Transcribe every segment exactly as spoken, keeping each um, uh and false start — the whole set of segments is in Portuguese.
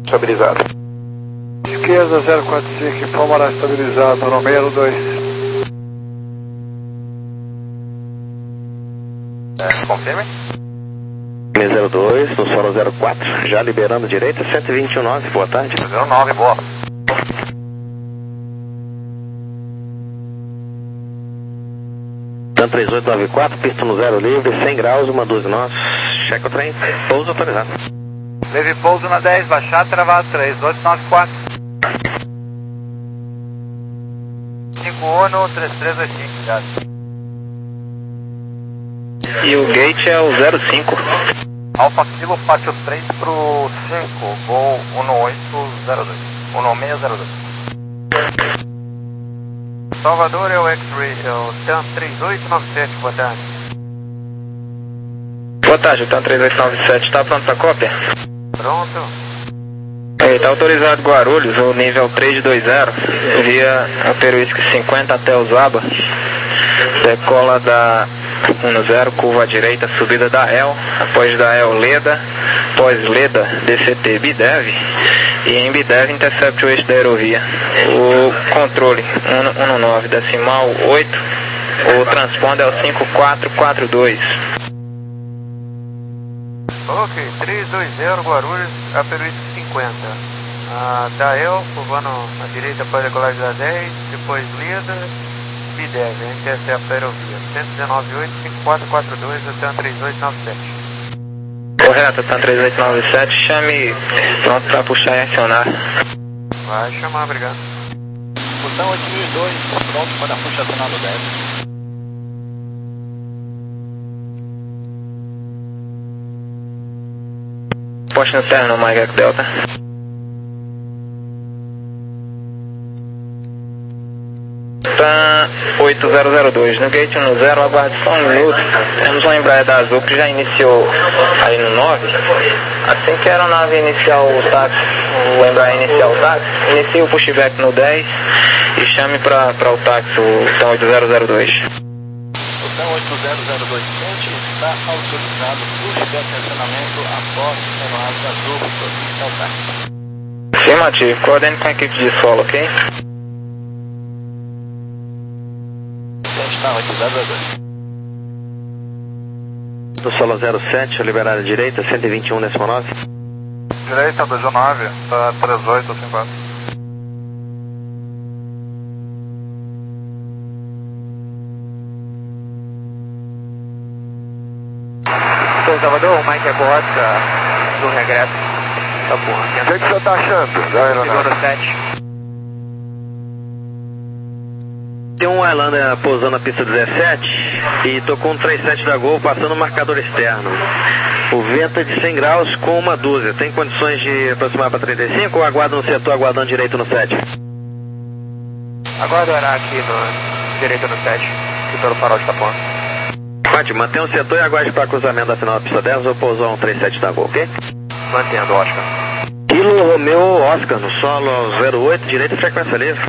Estabilizado. Esquerda zero quatro cinco, informará estabilizado, número dois. É, confirme. zero dois, no solo zero quatro, já liberando direita, cento e vinte e nove, boa tarde. zero nove, boa. Dan três oito nove quatro, pista no zero livre, cem graus, uma doze nós, checa o trem, pouso autorizado. Leve pouso na dez, baixar, travado, três oito nove quatro. cinco um, três três dois cinco, obrigado. E o gate é o zero cinco. Alfa Kilo, pátio três pro cinco, voo um oito zero dois, um seis zero dois. Salvador é o X-Ray, é o T A M três oito nove sete, boa tarde. Boa tarde, o T A M três oito nove sete, está pronto para cópia? Pronto. Está autorizado Guarulhos, o nível três dois zero, via a Peruísca cinquenta até Osaba, decola da um zero, curva à direita, subida da E L, após da E L Leda, pós Leda, D C T Bidev, e em Bidev intercepte o eixo da aerovia. O controle um nove decimal oito, o transponder é o cinco quatro quatro dois. Ok, três dois zero Guarulhos, a Peruísca cinquenta. Ah, da E L, curvando à direita após a decolagem da dez, depois Leda, Bidev, a gente intercepta a aerovia. cento e dezenove oito, cinco quatro quatro dois, até três oito nove sete. Correto, T A M três oito nove sete, chame pronto para puxar e acionar. Vai chamar, obrigado. Botão oito mil e dois, pronto para puxar acionado dez. Poste no terno, Mike Delta. Tá oito zero zero dois, no gate um zero, aguarde só um minuto. Temos uma Embraer da Azul que já iniciou aí no nove. Assim que a aeronave iniciar o táxi, o Embraer iniciar o táxi, inicie o pushback no dez e chame para o táxi, o T A M oito zero zero dois. O T A M oito zero zero dois sete está autorizado pushback de acionamento após a aeronave Azul para iniciar o táxi. Afirmativo, coordene com a equipe de solo, ok? T A M oito zero zero dois. Do solo zero sete, liberada à direita, cento e vinte e um decimal nove. Direita, dois nove, tá três oito cinco quatro. Sou Salvador, o Mike Costa, no regresso. Tá bom. O que, que você está achando da aeronave? Seguro sete. Tem um Highlander pousando na pista dezessete e tô com um trinta e sete da Gol passando o marcador externo. O vento é de cem graus com uma dúzia. Tem condições de aproximar para trinta e cinco ou aguarda no setor, aguardando direito no sete? Aguardará aqui no direito no sete, aqui pelo farol de Itapuã. Pode, mantenha o setor e aguarde para cruzamento da final da pista dez ou pousar um trinta e sete da Gol, ok? Mantendo, Oscar. Kilo Romeo Oscar, no solo zero oito, direita frequência livre.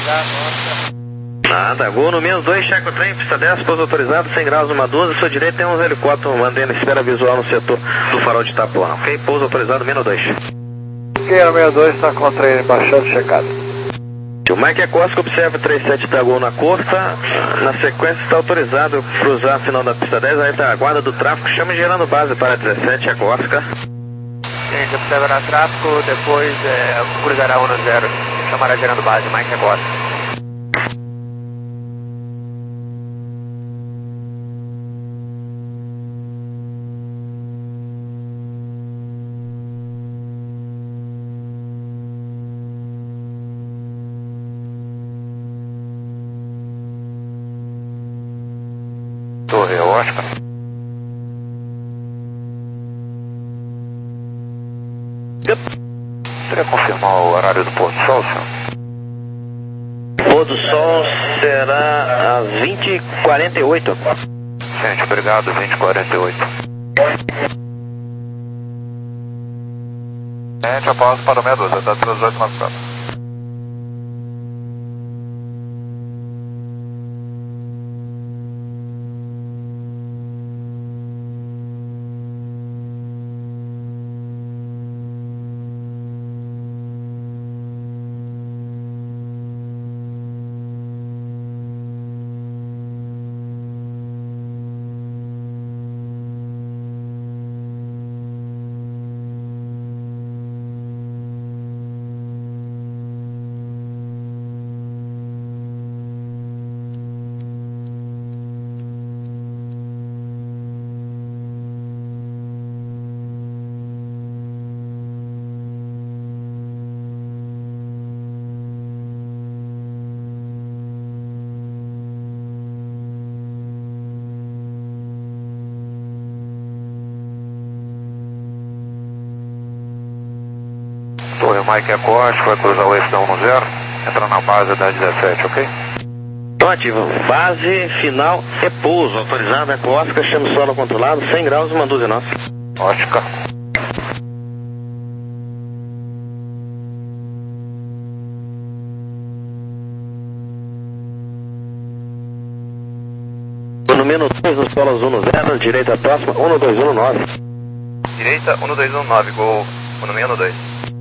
Nada, Gol no menos dois, checa o trem, pista dez, pouso autorizado, cem graus, uma doze, sua direita tem uns helicópteros mantendo espera visual no setor do farol de Itapuã, ok? Pouso autorizado, menos dois. Quem é o menos dois está com o trem baixando, checado. O Mike Acosta observa o trinta e sete da Gol na costa, na sequência está autorizado cruzar a final da pista dez, aí está a guarda do tráfego, chama gerando base para dezessete, Acosta. A gente observará tráfego, depois é, cruzará um no zero, chamará gerando base, Mike Acosta. Torre, Oscar. Seria confirmar o horário do pôr do sol, senhor? Pôr do sol será às vinte e quarenta e oito. Gente, obrigado, vinte e quarenta e oito. Gente, após para o meia dúzia, tá três oito nove quatro. Torre Mike Acosta, vai cruzar o eixo da um zero, entra na base da dezessete, ok? Então ativo, base final e pouso, autorizado, Eco Oscar, chame solo controlado, cem graus, uma dúzia nossa. Oscar. No menos dois, nos polos um zero, direita próxima, um dois um nove. Direita, um dois um nove, gol, no menos dois.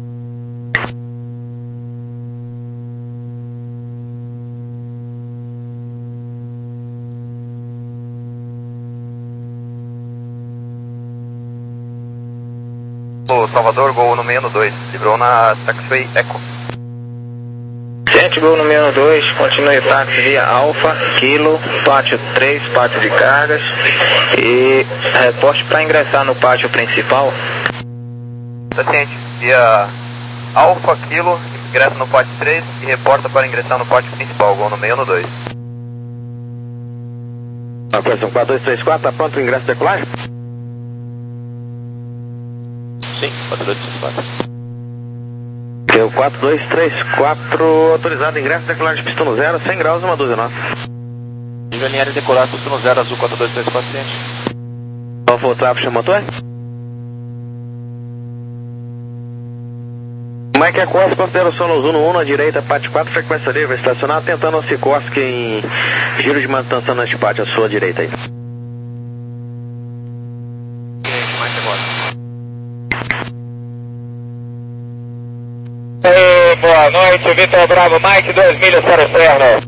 O Salvador, gol no menos dois, livrou na taxiway Eco. Gente, gol no menos dois, continue táxi via Alfa, Kilo, pátio três, pátio de cargas e reporte para ingressar no pátio principal. Paciente, via Alfa, Kilo, ingressa no pátio três e reporta para ingressar no pátio principal, gol no menos dois. Operação quatro dois três quatro, tá pronto o ingresso de decolagem? Sim, quatro dois três quatro. Deu quatro dois três quatro, autorizado ingresso de decolagem pista no zero, cem graus, uma dúzia nossa. Nível linear decolar, pista no zero, azul quatro dois três quatro, ciente. Qual foi o tráfego, chama motor? Mike Acosta, consideração no Zuno um, na direita, pátio quatro, frequência livre, estacionado, tentando o Sikorsky em giro de manutenção neste pátio, à sua direita aí. Boa noite, Vitor Bravo, Mike, dois milhas para o externo.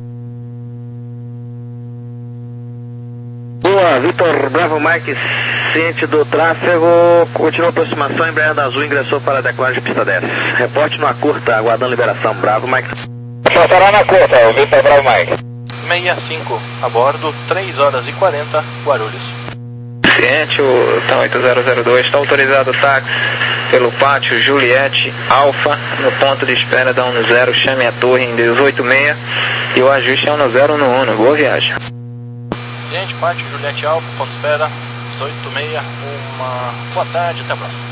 Boa, Vitor Bravo, Mike, ciente do tráfego, continua a aproximação, embreagem azul, ingressou para a decolagem pista dez. Reporte no curta, aguardando liberação, Bravo, Mike. Passará na curta, o Vitor Bravo, Mike. sessenta e cinco, a bordo, três horas e quarenta, Guarulhos. Ciente, o TAM oito zero zero dois, está autorizado o táxi pelo pátio Juliette Alfa, no ponto de espera da um zero, chame a torre em dezoito seis e o ajuste é um zero no Uno. Boa viagem. Gente, pátio Juliette Alfa, ponto de espera, dezoito seis, uma boa tarde, até a próxima.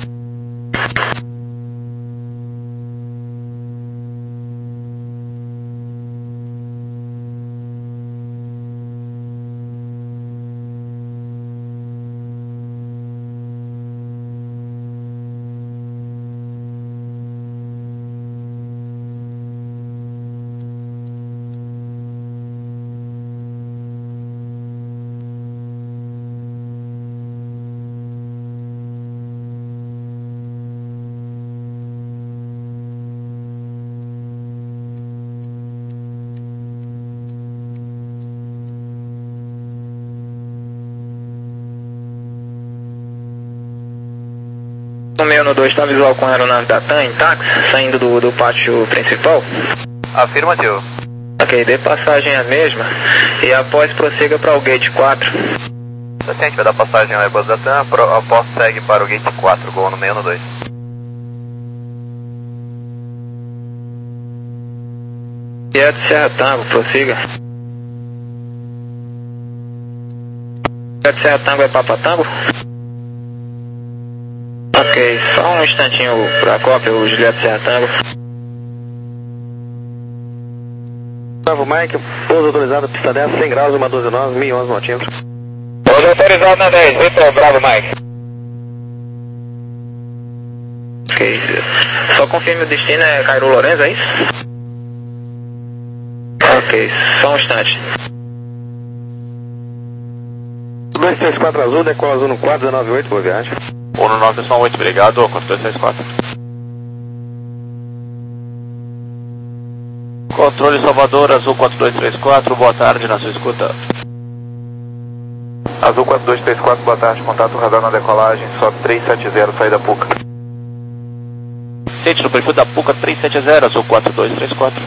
O menos dois está visual com a aeronave da TAM em táxi, saindo do, do pátio principal? Afirmativo. Ok, dê passagem à mesma e após prossiga para o gate quatro. Paciente, vai dar passagem ao Airbus da TAM, pro, após segue para o gate quatro, gol no menos dois. Direto Serra Tango, prossiga. Direto Serra Tango é Papa Tango? Ok, só um instantinho para a cópia, o Juliette Serra Tango. Bravo Mike, pouso autorizado, pista dez, cem graus, uma doze nove, mil e onze notímetros. Pouso autorizado na dez, Vitor Bravo Mike. Ok, só confirme o destino, é Cairo Lourenço, é isso? Ok, só um instante. dois três quatro azul, decola azul no quatro, dezenove oito, boa viagem. um no nove oito, obrigado, quatro dois três quatro. Controle Salvador, azul quatro dois três quatro, boa tarde, na sua escuta. Azul quatro dois três quatro, boa tarde, contato radar na decolagem, só três sete zero, saída Puca. Sente no perfil da Puca três sete zero, azul quatro dois três quatro.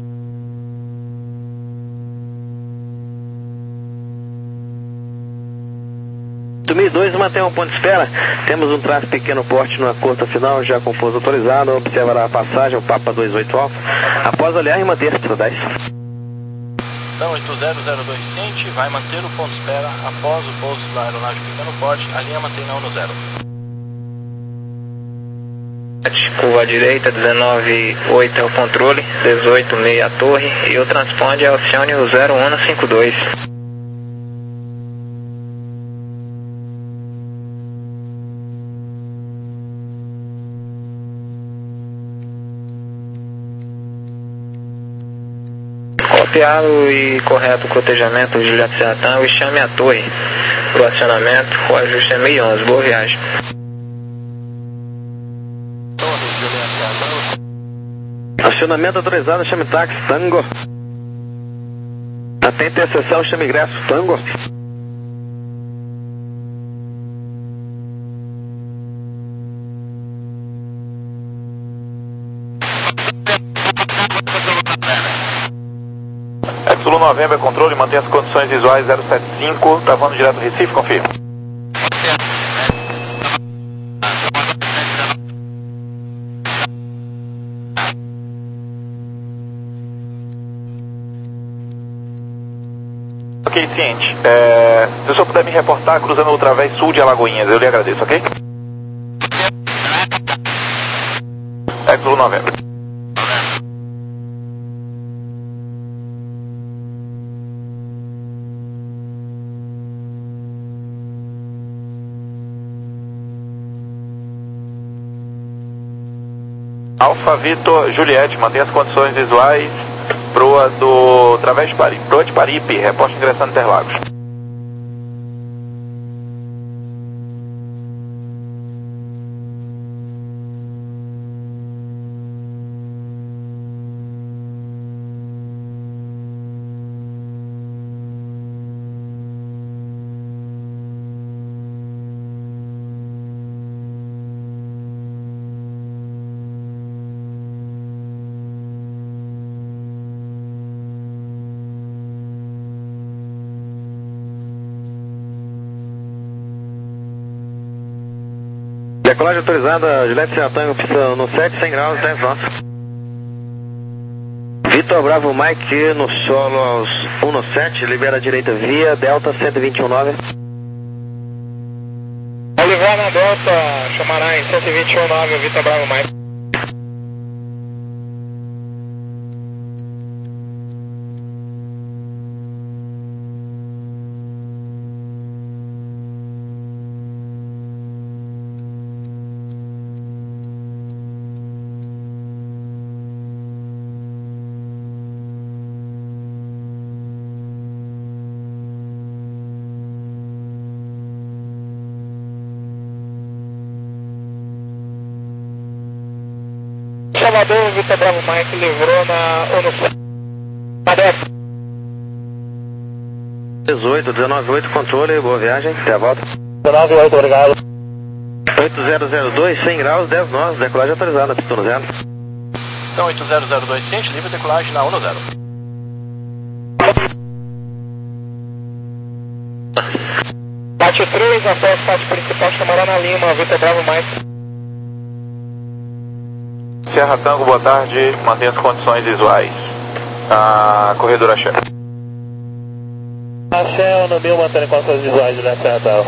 dois mil e dois, mantenha um ponto de espera. Temos um tráfego pequeno porte numa curta final, já com pouso autorizado. Observará a passagem, o Papa vinte e oito Alfa. Após olhar e manter pista dez. Então, oito zero zero dois ciente, vai manter o ponto de espera após o pouso da aeronave pequeno porte, a linha mantém na um zero. Curva à direita, dezenove oito é o controle, dezoito seis a torre e o transponder é o Oceânio zero um cinco dois. Copiado e correto o cotejamento Juliette Sertão e chame a torre para o acionamento, o ajuste é meio onze, boa viagem. Acionamento autorizado, chame táxi, Tango. Atente a sessão, chame ingresso, Tango. Zulu Novembro é controle, mantém as condições visuais zero sete cinco, tá voando direto do Recife, confirma. Ok, ciente. É, se o senhor puder me reportar cruzando o través sul de Alagoinhas, eu lhe agradeço, ok? É Zulu Novembro. Alfa Vitor Juliette, mantém as condições visuais proa do Través de Paripe, proa de Paripe, reposta ingressando Interlagos. Decolagem autorizada, Juliette Sertão, pista no sete, cem graus, dez nós. Vitor Bravo Mike no solo aos um no sete, libera a direita via Delta cento e vinte e um nove. Olivar na Delta, chamará em cento e vinte e um nove, Vitor Bravo Mike. Salvador, Vitor Bravo Mike, livrou na ONU. Aberto. dezoito, dezenove oito, controle, boa viagem, até a volta. dezenove oito, obrigado. oito zero zero dois, cem graus, dez nós, decolagem autorizada, pista no zero. Então oito zero zero dois, ciente, livre decolagem na ONU zero. Bate três, após parte principal, chamará na Lima, Vitor Bravo Mike. Serra Tango, boa tarde, mantém as condições visuais. A corredor Axé. Axé, no mil, mantendo condições visuais, Juliette Sertão.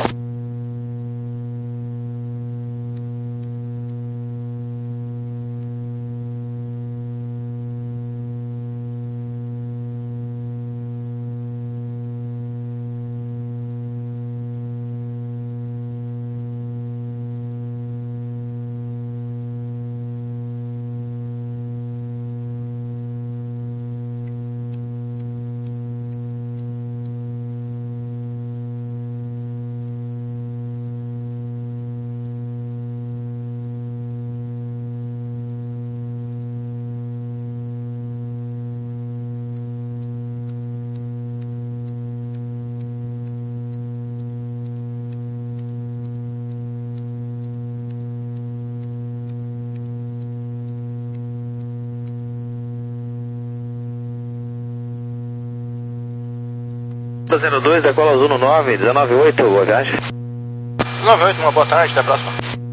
zero dois, decola azul no nove, dezenove oito, boa viagem. dezenove oito, uma boa tarde, até a próxima.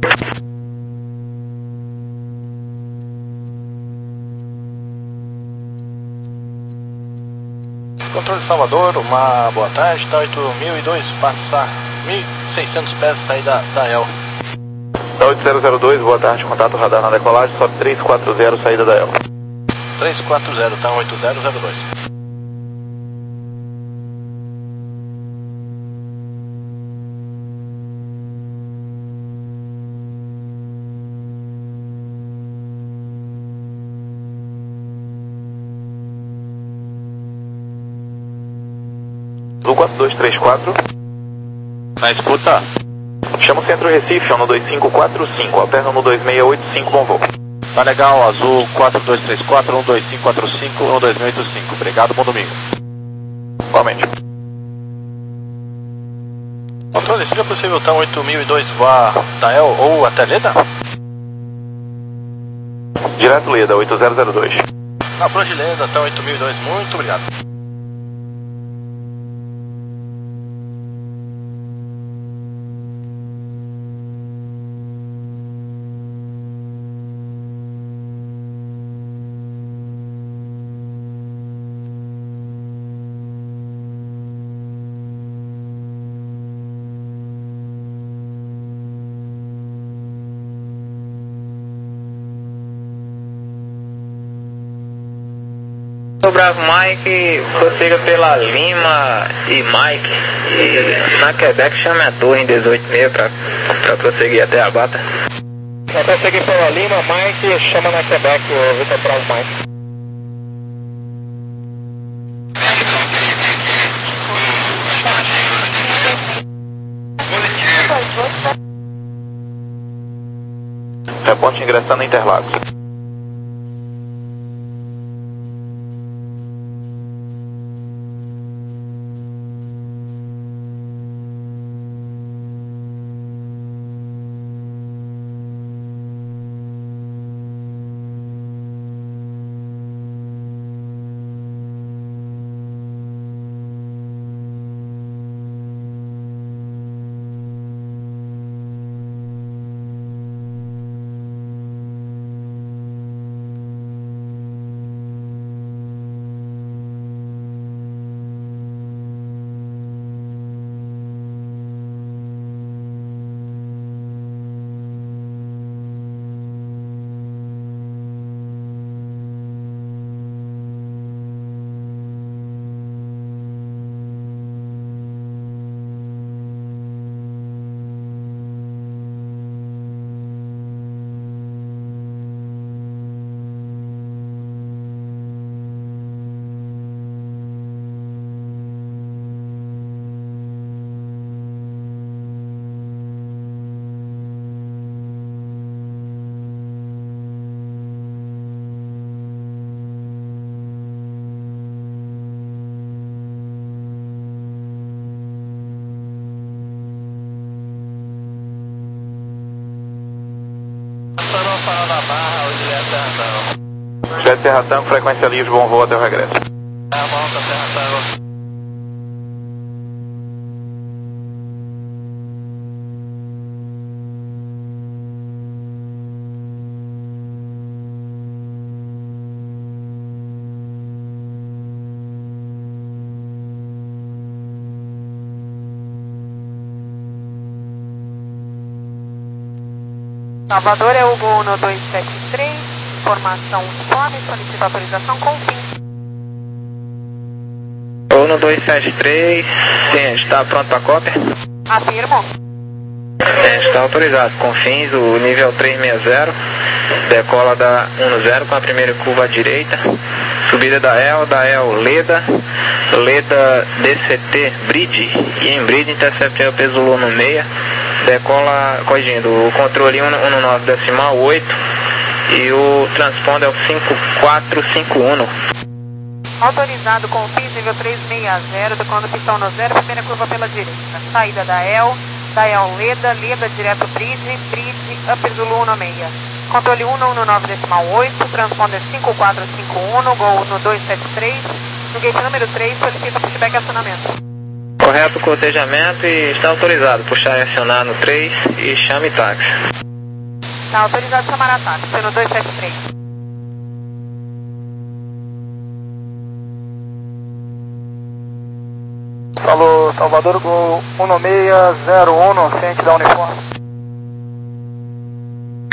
Controle de Salvador, uma boa tarde, tá oito mil e dois, passar mil e seiscentos pés, saída da E L. Da oito zero zero dois, boa tarde, contato radar na decolagem, sobe três quatro zero, saída da E L. três quatro zero, tá oito zero zero dois. Azul quatro dois três quatro. Na escuta. Chama o centro Recife, um dois cinco quatro cinco, alterna um dois seis oito cinco, bom voo. Tá legal, Azul quatro dois três quatro, um dois cinco quatro cinco, um dois seis oito cinco. Obrigado, bom domingo. Igualmente. Controle, seria possível tá oito mil e dois voar da E L ou até Leda? Direto Leda, oito zero zero dois. Na Pro de Leda, tá oito mil e dois, muito obrigado. O Bravo Mike, prossiga pela Lima e Mike, e na Quebec chame a torre em dezoito e meia para prosseguir até a Bata. Vai prosseguir pela Lima, Mike, chama na Quebec o Vitor Bravo Mike. Reponte ingressando em Interlagos. Jet Serra Tango, frequência livre, bom voo até o regresso. É, volta, Serra Tango. Salvador é o Gol no dois sete três, informação uniforme, solicita autorização com fim. Gol no dois sete três, sim, está pronto para cópia? Afirmo. É, está autorizado, com fins, o nível trezentos e sessenta, decola da dez com a primeira curva à direita, subida da E L, da E L Leda, Leda D C T Bridge, e em Bridge intercepta o peso Lua no meia, decola, corrigindo, o controle um nove decimal oito e o transponder é o cinco quatro cinco um. Autorizado com fins nível trezentos e sessenta, decolando pistão no zero, primeira curva pela direita, saída da E L, da E L Leda, Leda direto Bridge, Bridge, Upper Zulu no meia. Controle um nove decimal oito, transponder cinco quatro cinco um, Gol no dois sete três, no gate número três, solicita pushback e acionamento. Correto cotejamento e está autorizado puxar e acionar no três e chame táxi. Está autorizado chamar a táxi, no dois sete três. Alô, Salvador, Gol um seis zero um, ciente da uniforme.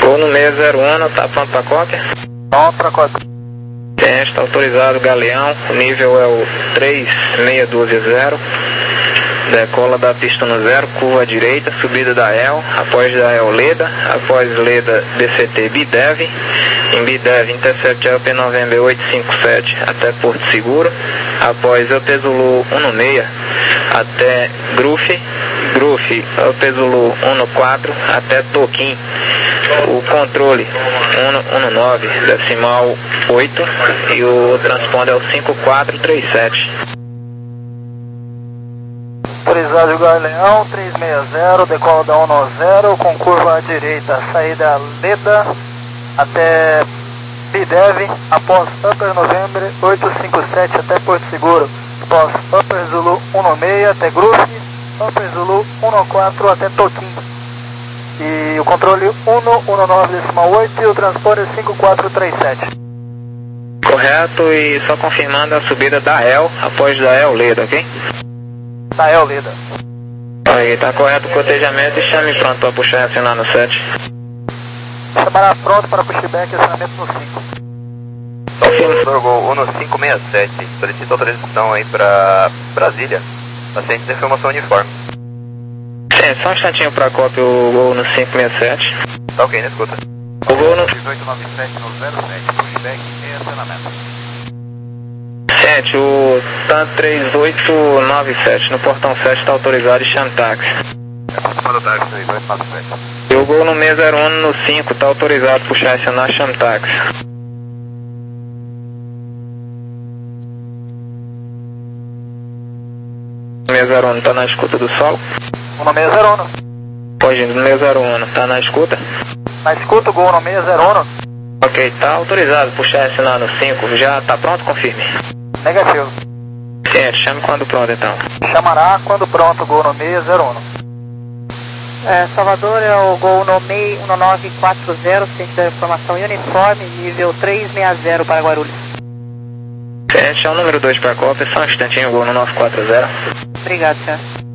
Gol no seis zero um, tá pronto para cópia? Pronto para cópia. Teste, tá autorizado Galeão, o nível é o três seis um dois zero. Decola da pista no zero, curva à direita, subida da E L, após da E L Leda, após Leda D C T Bidev, em Bidev intercept U P November oito cinco sete até Porto Seguro, após U P Zulu um seis até Grufe, Grufe U P Zulu um quatro até Toquim, o controle um um nove decimal oito e o transponder é o cinco quatro três sete. Autorizado Galeão, três seis zero, decola da um zero, com curva à direita, saída Leda até Bidev, após Upper November oito cinco sete até Porto Seguro, após Upper Zulu um seis até Grufe, Upper Zulu um quatro até Toquim. E o controle um um nove decimal oito e o transponder cinco quatro três sete. Correto, e só confirmando a subida da E L, após da E L Leda, ok? Da E L Leda. Aí, tá correto o cotejamento e chame pronto para puxar e acionar no sete. Chamará pronto para pushback e acionamento no cinco. Confirma. Gol um cinco seis sete, solicita autorização aí para Brasília, paciente de informação uniforme. Sim, só um instantinho para cópia o gol no cinco seis sete. Tá ok, né, escuta. O gol no dezoito nove sete no zero sete, pushback e acionamento. Gente, o TAN três oito nove sete no portão sete está autorizado e chame táxi. Manda o táxi aí, dois nove sete. E o gol no seis zero um no cinco está autorizado puxar e acionar, chame táxi. seis zero um está na escuta do solo? Um seis zero um. Pode, no seis zero um está na escuta? Na escuta, gol no seis zero um. Ok, tá autorizado puxar e acionar no cinco, já tá pronto? Confirme. Negativo. Certo, chame quando pronto então. Chamará quando pronto, gol no seis zero um. É, Salvador é o gol no MEI um nove quatro zero, centro da informação uniforme, nível três seis zero para Guarulhos. Certo, é o número dois para a cópia, só um instantinho, gol no nove quatro zero. Obrigado, senhor.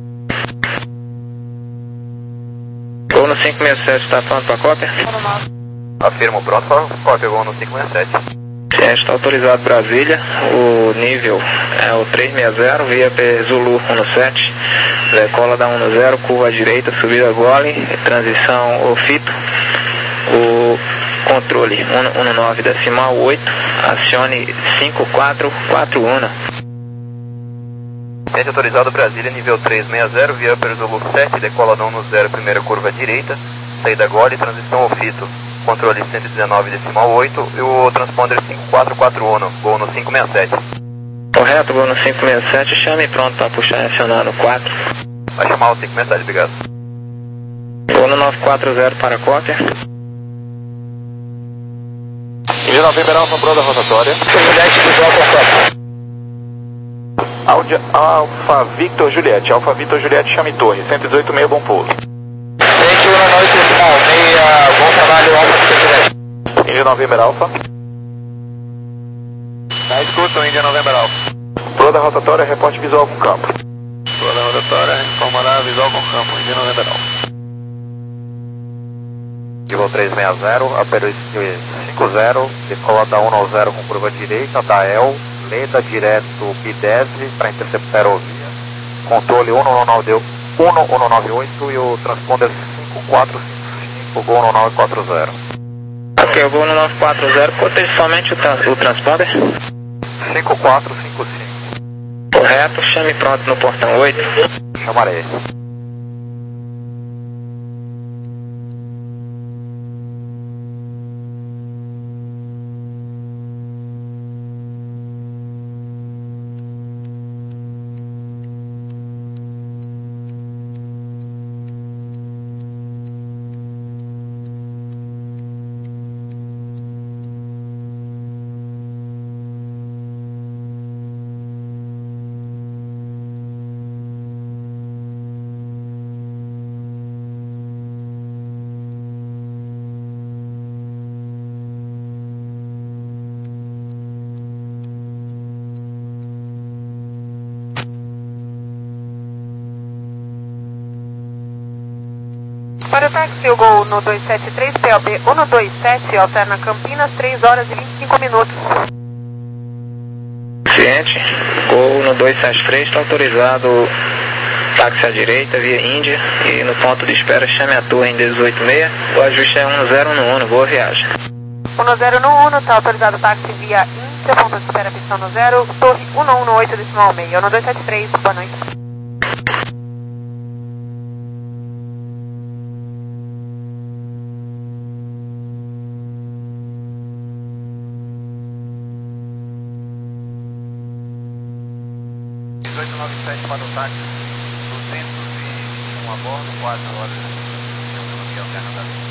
Gol no cinco seis sete, tá pronto para a cópia? Afirmo pronto para cópia, gol no cinco seis sete. Certo, está autorizado Brasília, o nível é o três seis zero, via P Zulu um sete, decola da um zero, curva à direita, subida gole, transição o fito, o controle um nove decimal oito, acione cinco quatro quatro um. Ciente autorizado Brasília, nível três seis zero, via P Zulu sete, decola da um zero, primeira curva à direita, saída gole, transição o fito. Controle cento e dezenove decimal oito e o transponder cinco quatro quatro um, gol no cinco seis sete. Correto, gol no cinco seis sete, chame pronto para puxar e acionar no quatro. Vai chamar o cinco seis sete, obrigado. Gol no nove quatro zero para a cópia. Envia November Alfa Pro da rotatória. Audi Alfa Victor Juliette, Alfa Victor Juliette, chame torre, cento e dezoito meio, bom pouso. vinte e um na noite, decimal meia, bom trabalho, Alfa Victor Juliette. Índia November Alfa. Na escuta, Índia November Alfa. Pro da rotatória, reporte visual com campo. Pro da rotatória, informará visual com campo, Índia November Alfa. Nível três seis zero, Aperuísque cinco zero, decola da um zero com curva direita, da E L, Leda direto Bidev para interceptar aerovia, controle um um nove oito e o transponder cinco quatro cinco cinco, gol no nove quatro zero. Ok, o gol no nove quatro zero, coteja somente o, trans, o transponder? cinco quatro cinco cinco. Correto, chame pronto no portão oito. Chamarei. Para o táxi, o Gol no dois sete três, P O B um dois sete, alterna Campinas, três horas e vinte e cinco minutos. Ciente, Gol no dois sete três, está autorizado táxi à direita, via Índia, e no ponto de espera chame a torre em dezoito seis, o ajuste é um zero no Uno, boa viagem. um zero no Uno, está autorizado táxi via Índia, ponto de espera pistão no zero, torre um um oito decimal seis, um dois sete três, boa noite. dezoito nove sete para o táxi, duzentos e vinte e um a bordo, quatro horas de autonomia alternativa.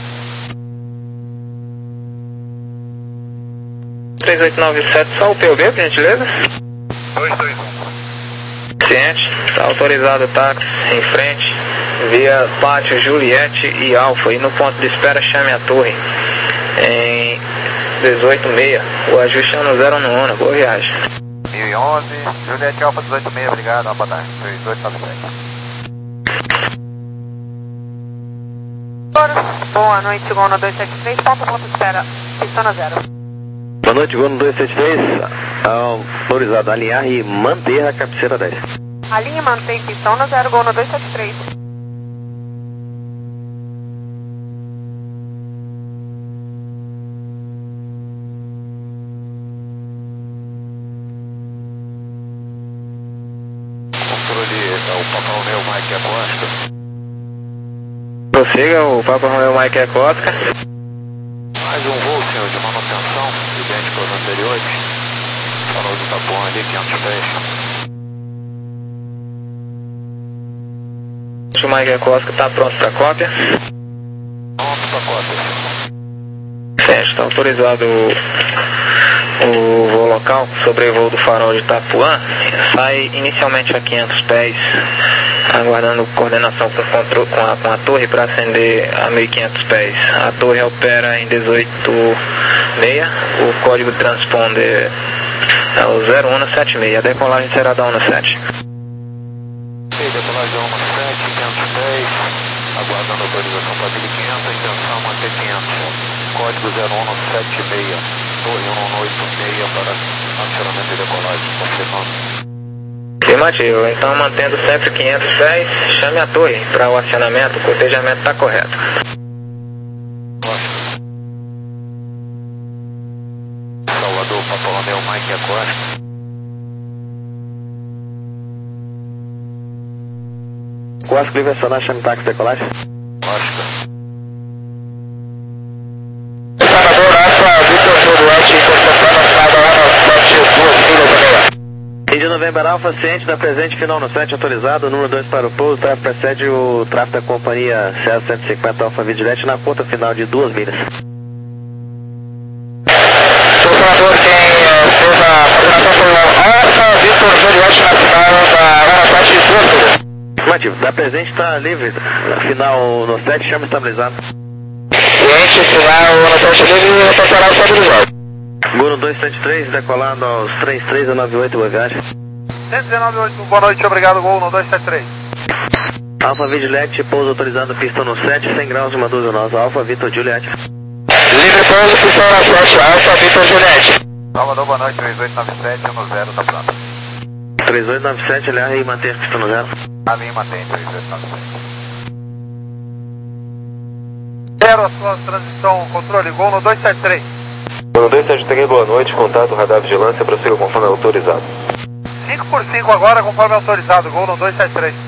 três oito nove sete, só o P O B, por gentileza? dois dois um. Ciente, está autorizado o táxi em frente, via Pátio, Juliette e Alfa, e no ponto de espera chame a torre em dezoito seis, o ajuste é um zero no Uno, boa viagem. mil e onze, Juliette Alfa dezoito seis, obrigado, uma boa tarde, três oito nove sete. Boa noite, Gol no dois sete três, ponto, ponto de espera, pistão no zero. Boa noite, Gol no dois sete três, autorizado a alinhar e manter a cabeceira dez. Alinhe e mantém pistão no zero, Gol no dois sete três. Prossiga, o Papa Romeo Mike é Oscar. Mais um voo, senhor, de manutenção, idêntico aos anteriores. Farol do Tapuã ali, quinhentos pés. O Mike é Oscar está pronto para cópia. Pronto para cópia. Certo, está autorizado o, o voo local, sobrevoo do farol de Itapuã. Sai inicialmente a quinhentos pés, aguardando coordenação com, contro, com, a, com a torre para ascender a mil e quinhentos pés. A torre opera em dezoito seis, o código transponder é o zero um sete seis, a decolagem será da um sete. Ok, decolagem da um sete, quinhentos pés, aguardando autorização para mil e quinhentos, intenção manter quinhentos, código zero um sete seis, torre um oito seis para acionamento e decolagem, confirmando. Afirmativo, então mantendo sempre quinhentos pés, chame a torre para o acionamento, o cotejamento está correto. Salvador, Papa Romeo Mike Acosta. Quase que ele vai acionar, chame táxi decolagem. Oscar. Salvador, Alfa, Victor Juliette, interceptando a estrada lá no sete, duas milhas e meia. Índia November Alfa, ciente da presente final no sete, autorizado, número dois para o pouso, tráfego precede o tráfego da companhia César cento e cinquenta Alfa Vigilante na ponta final de duas milhas. Salvador, quem eh, fez a coordenação foi o Alfa, Victor Juliette na final da Ana sete, duas milhas. Afirmativo, da presente está livre, na final no sete, chama estabilizado. Ciente, final no sete livre e retornará estabilizado. Gol no dois sete três, decolando aos três três a nove oito, boa viagem. cento e dezenove oito, boa noite, obrigado, Gol no dois sete três. Alfa Vigilante, pouso autorizado, pista no sete, cem graus, uma dúzia nossa, Alfa Vitor Juliette. Livre pouso, pistão na sete, Alfa Victor Juliette. Salvador, boa noite, três oito nove sete, um zero, tá pronto. três oito nove sete, aliás, e manter pista no zero. A linha mantém, três oito nove sete. Zero a sua transição, controle, Gol no dois sete três. No dois sete três, boa noite, contato radar vigilância, prossiga conforme autorizado. cinco por cinco agora, conforme autorizado, Gol no dois sete três.